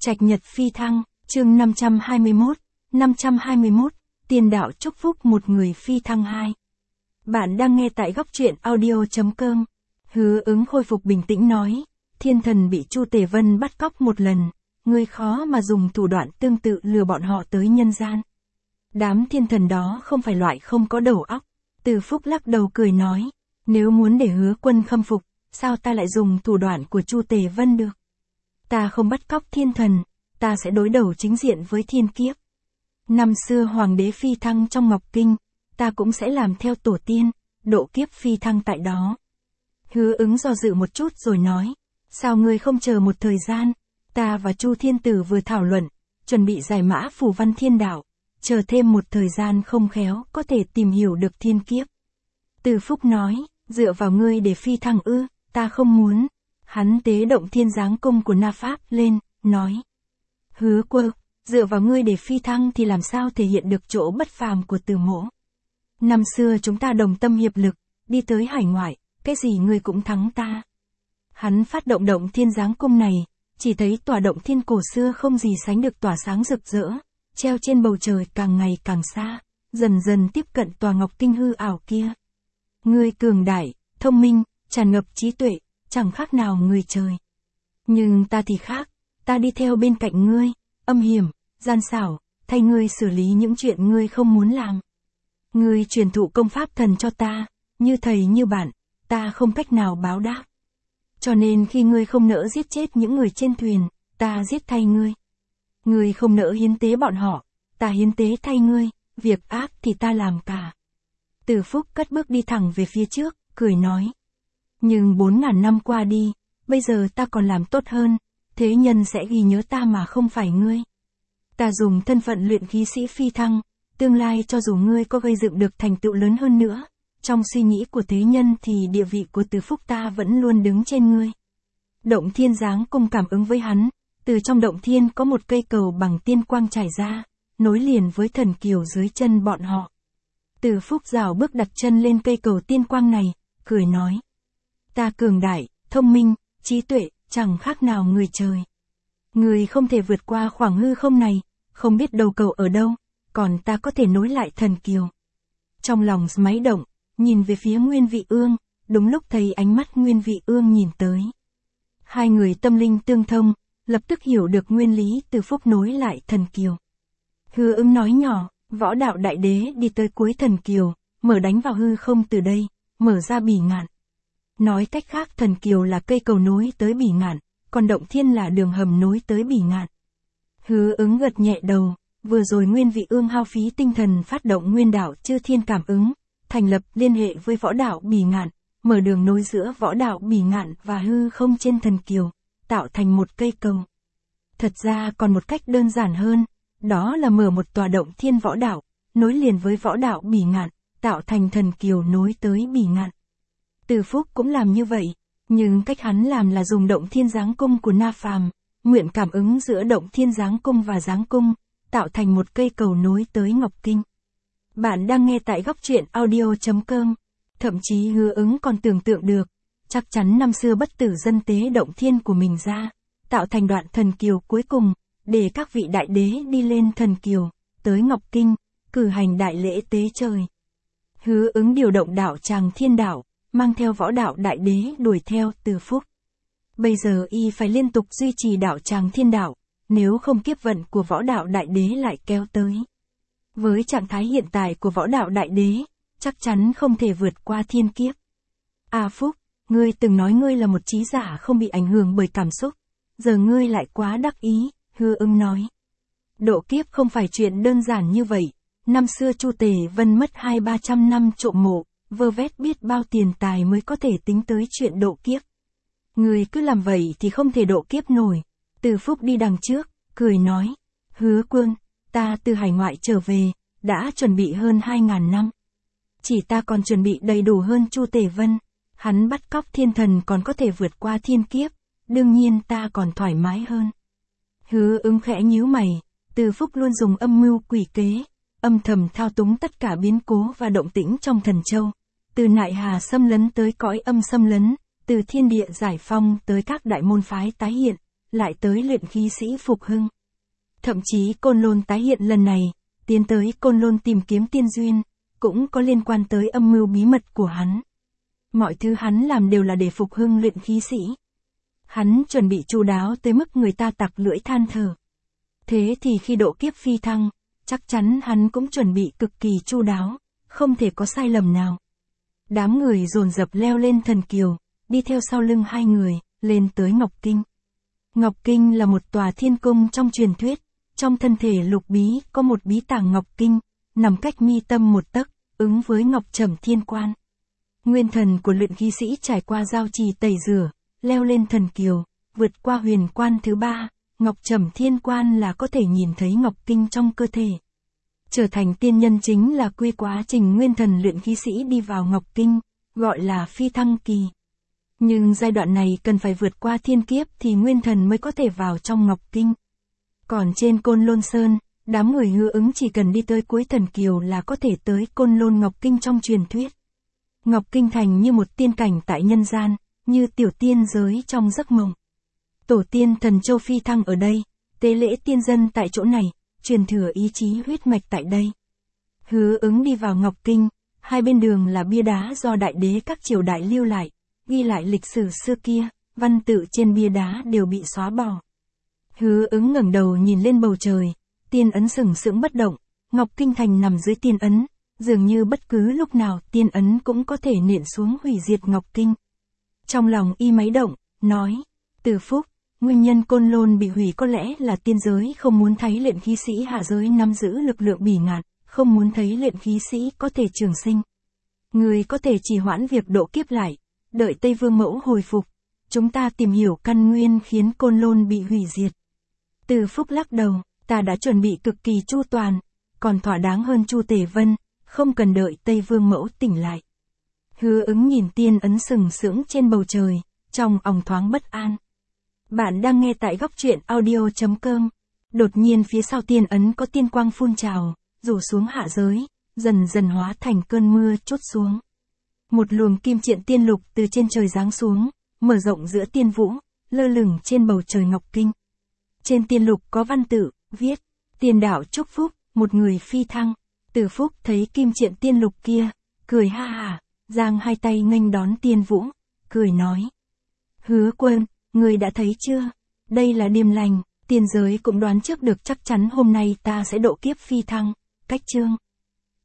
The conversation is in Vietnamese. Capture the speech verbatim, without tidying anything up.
Trạch nhật phi thăng, chương năm trăm hai mươi mốt, năm trăm hai mươi mốt, tiền đạo chúc phúc một người phi thăng hai. Bạn đang nghe tại góc truyện audio chấm com. Hứa Ứng khôi phục bình tĩnh nói, thiên thần bị Chu Tề Vân bắt cóc một lần, ngươi khó mà dùng thủ đoạn tương tự lừa bọn họ tới nhân gian. Đám thiên thần đó không phải loại không có đầu óc. Từ Phúc lắc đầu cười nói, nếu muốn để Hứa Quân khâm phục, sao ta lại dùng thủ đoạn của Chu Tề Vân được? Ta không bắt cóc thiên thần, ta sẽ đối đầu chính diện với thiên kiếp. Năm xưa hoàng đế phi thăng trong Ngọc Kinh, ta cũng sẽ làm theo tổ tiên, độ kiếp phi thăng tại đó. Hứa Ứng do dự một chút rồi nói, sao ngươi không chờ một thời gian, ta và Chu Thiên Tử vừa thảo luận, chuẩn bị giải mã phù văn thiên đạo, chờ thêm một thời gian không khéo có thể tìm hiểu được thiên kiếp. Từ Phúc nói, dựa vào ngươi để phi thăng ư, ta không muốn. Hắn tế động thiên giáng cung của Na Pháp lên, nói. Hứa Quân, dựa vào ngươi để phi thăng thì làm sao thể hiện được chỗ bất phàm của Từ Mỗ. Năm xưa chúng ta đồng tâm hiệp lực, đi tới hải ngoại, cái gì ngươi cũng thắng ta. Hắn phát động động thiên giáng cung này, chỉ thấy tòa động thiên cổ xưa không gì sánh được tỏa sáng rực rỡ, treo trên bầu trời càng ngày càng xa, dần dần tiếp cận tòa Ngọc Kinh hư ảo kia. Ngươi cường đại, thông minh, tràn ngập trí tuệ, chẳng khác nào người trời. Nhưng ta thì khác, ta đi theo bên cạnh ngươi, âm hiểm, gian xảo, thay ngươi xử lý những chuyện ngươi không muốn làm. Ngươi truyền thụ công pháp thần cho ta, như thầy như bạn, ta không cách nào báo đáp. Cho nên khi ngươi không nỡ giết chết những người trên thuyền, ta giết thay ngươi. Ngươi không nỡ hiến tế bọn họ, ta hiến tế thay ngươi, việc ác thì ta làm cả. Từ Phúc cất bước đi thẳng về phía trước, cười nói. Nhưng bốn ngàn năm qua đi, bây giờ ta còn làm tốt hơn, thế nhân sẽ ghi nhớ ta mà không phải ngươi. Ta dùng thân phận luyện khí sĩ phi thăng, tương lai cho dù ngươi có gây dựng được thành tựu lớn hơn nữa, trong suy nghĩ của thế nhân thì địa vị của Từ Phúc ta vẫn luôn đứng trên ngươi. Động thiên giáng cung cảm ứng với hắn, từ trong động thiên có một cây cầu bằng tiên quang trải ra, nối liền với thần kiều dưới chân bọn họ. Từ Phúc rảo bước đặt chân lên cây cầu tiên quang này, cười nói. Ta cường đại, thông minh, trí tuệ, chẳng khác nào người trời. Người không thể vượt qua khoảng hư không này, không biết đầu cầu ở đâu, còn ta có thể nối lại thần kiều. Trong lòng máy động, nhìn về phía Nguyên Vị Ương, đúng lúc thấy ánh mắt Nguyên Vị Ương nhìn tới. Hai người tâm linh tương thông, lập tức hiểu được nguyên lý Từ Phúc nối lại thần kiều. Hứa Ứng nói nhỏ, võ đạo đại đế đi tới cuối thần kiều, mở đánh vào hư không từ đây, mở ra bỉ ngạn. Nói cách khác thần kiều là cây cầu nối tới bỉ ngạn, còn động thiên là đường hầm nối tới bỉ ngạn. Hứa Ứng gật nhẹ đầu, vừa rồi Nguyên Vị Ương hao phí tinh thần phát động nguyên đạo chư thiên cảm ứng, thành lập liên hệ với võ đạo bỉ ngạn, mở đường nối giữa võ đạo bỉ ngạn và hư không trên thần kiều, tạo thành một cây cầu. Thật ra còn một cách đơn giản hơn, đó là mở một tòa động thiên võ đạo, nối liền với võ đạo bỉ ngạn, tạo thành thần kiều nối tới bỉ ngạn. Từ Phúc cũng làm như vậy, nhưng cách hắn làm là dùng động thiên giáng cung của Na Phàm, nguyện cảm ứng giữa động thiên giáng cung và giáng cung, tạo thành một cây cầu nối tới Ngọc Kinh. Bạn đang nghe tại góc truyện audio chấm com. Thậm chí Hứa Ứng còn tưởng tượng được, chắc chắn năm xưa bất tử dân tế động thiên của mình ra, tạo thành đoạn thần kiều cuối cùng, để các vị đại đế đi lên thần kiều, tới Ngọc Kinh, cử hành đại lễ tế trời. Hứa Ứng điều động đạo tràng thiên đạo, mang theo võ đạo đại đế đuổi theo Từ Phúc. Bây giờ y phải liên tục duy trì đạo tràng thiên đạo, nếu không kiếp vận của võ đạo đại đế lại kéo tới. Với trạng thái hiện tại của võ đạo đại đế, chắc chắn không thể vượt qua thiên kiếp. À Phúc, ngươi từng nói ngươi là một trí giả không bị ảnh hưởng bởi cảm xúc, giờ ngươi lại quá đắc ý, Hứa Ứng nói. Độ kiếp không phải chuyện đơn giản như vậy, năm xưa Chu Tề Vân mất hai ba trăm năm trộm mộ, vơ vét biết bao tiền tài mới có thể tính tới chuyện độ kiếp. Ngươi cứ làm vậy thì không thể độ kiếp nổi. Từ Phúc đi đằng trước, cười nói. Hứa Quân, ta từ hải ngoại trở về, đã chuẩn bị hơn hai ngàn năm. Chỉ ta còn chuẩn bị đầy đủ hơn Chu Tề Vân. Hắn bắt cóc thiên thần còn có thể vượt qua thiên kiếp, đương nhiên ta còn thoải mái hơn. Hứa Ứng khẽ nhíu mày, Từ Phúc luôn dùng âm mưu quỷ kế, âm thầm thao túng tất cả biến cố và động tĩnh trong thần châu. Từ nại hà xâm lấn tới cõi âm xâm lấn, từ thiên địa giải phong tới các đại môn phái tái hiện, lại tới luyện khí sĩ Phục Hưng. Thậm chí Côn Lôn tái hiện lần này, tiến tới Côn Lôn tìm kiếm tiên duyên, cũng có liên quan tới âm mưu bí mật của hắn. Mọi thứ hắn làm đều là để Phục Hưng luyện khí sĩ. Hắn chuẩn bị chu đáo tới mức người ta tặc lưỡi than thở. Thế thì khi độ kiếp phi thăng, chắc chắn hắn cũng chuẩn bị cực kỳ chu đáo, không thể có sai lầm nào. Đám người dồn dập leo lên thần kiều, đi theo sau lưng hai người, lên tới Ngọc Kinh. Ngọc Kinh là một tòa thiên cung trong truyền thuyết, trong thân thể Lục Bí có một bí tàng Ngọc Kinh, nằm cách mi tâm một tấc, ứng với Ngọc Trầm Thiên Quan. Nguyên thần của luyện khí sĩ trải qua giao trì tẩy rửa, leo lên thần kiều, vượt qua huyền quan thứ ba, Ngọc Trầm Thiên Quan là có thể nhìn thấy Ngọc Kinh trong cơ thể. Trở thành tiên nhân chính là quy quá trình nguyên thần luyện khí sĩ đi vào Ngọc Kinh, gọi là phi thăng kỳ. Nhưng giai đoạn này cần phải vượt qua thiên kiếp thì nguyên thần mới có thể vào trong Ngọc Kinh. Còn trên Côn Lôn Sơn, đám người Hứa Ứng chỉ cần đi tới cuối thần kiều là có thể tới Côn Lôn Ngọc Kinh trong truyền thuyết. Ngọc Kinh thành như một tiên cảnh tại nhân gian, như tiểu tiên giới trong giấc mộng. Tổ tiên Thần Châu phi thăng ở đây, tế lễ tiên dân tại chỗ này, truyền thừa ý chí huyết mạch tại đây. Hứa Ứng đi vào Ngọc Kinh, hai bên đường là bia đá do đại đế các triều đại lưu lại, ghi lại lịch sử xưa kia, văn tự trên bia đá đều bị xóa bỏ. Hứa Ứng ngẩng đầu nhìn lên bầu trời, tiên ấn sừng sững bất động, Ngọc Kinh thành nằm dưới tiên ấn, dường như bất cứ lúc nào tiên ấn cũng có thể nện xuống hủy diệt Ngọc Kinh. Trong lòng y máy động, nói, Từ Phúc, nguyên nhân Côn Lôn bị hủy có lẽ là tiên giới không muốn thấy luyện khí sĩ hạ giới nắm giữ lực lượng bỉ ngạn, không muốn thấy luyện khí sĩ có thể trường sinh. Người có thể trì hoãn việc độ kiếp lại, đợi Tây Vương Mẫu hồi phục, chúng ta tìm hiểu căn nguyên khiến Côn Lôn bị hủy diệt. Từ Phúc lắc đầu, ta đã chuẩn bị cực kỳ chu toàn, còn thỏa đáng hơn Chu Tề Vân, không cần đợi Tây Vương Mẫu tỉnh lại. Hứa Ứng nhìn tiên ấn sừng sững trên bầu trời, trong òng thoáng bất an. Bạn đang nghe tại góc truyện audio chấm com. Đột nhiên phía sau tiên ấn có tiên quang phun trào, rủ xuống hạ giới, dần dần hóa thành cơn mưa trút xuống. Một luồng kim triện tiên lục từ trên trời giáng xuống, mở rộng giữa tiên vũ, lơ lửng trên bầu trời Ngọc Kinh. Trên tiên lục có văn tự, viết, tiền đạo chúc phúc, một người phi thăng. Từ Phúc thấy kim triện tiên lục kia, cười ha hả, giang hai tay nghênh đón tiên vũ, cười nói. Hứa Quân, người đã thấy chưa? Đây là điềm lành, tiên giới cũng đoán trước được chắc chắn hôm nay ta sẽ độ kiếp phi thăng, cách chương.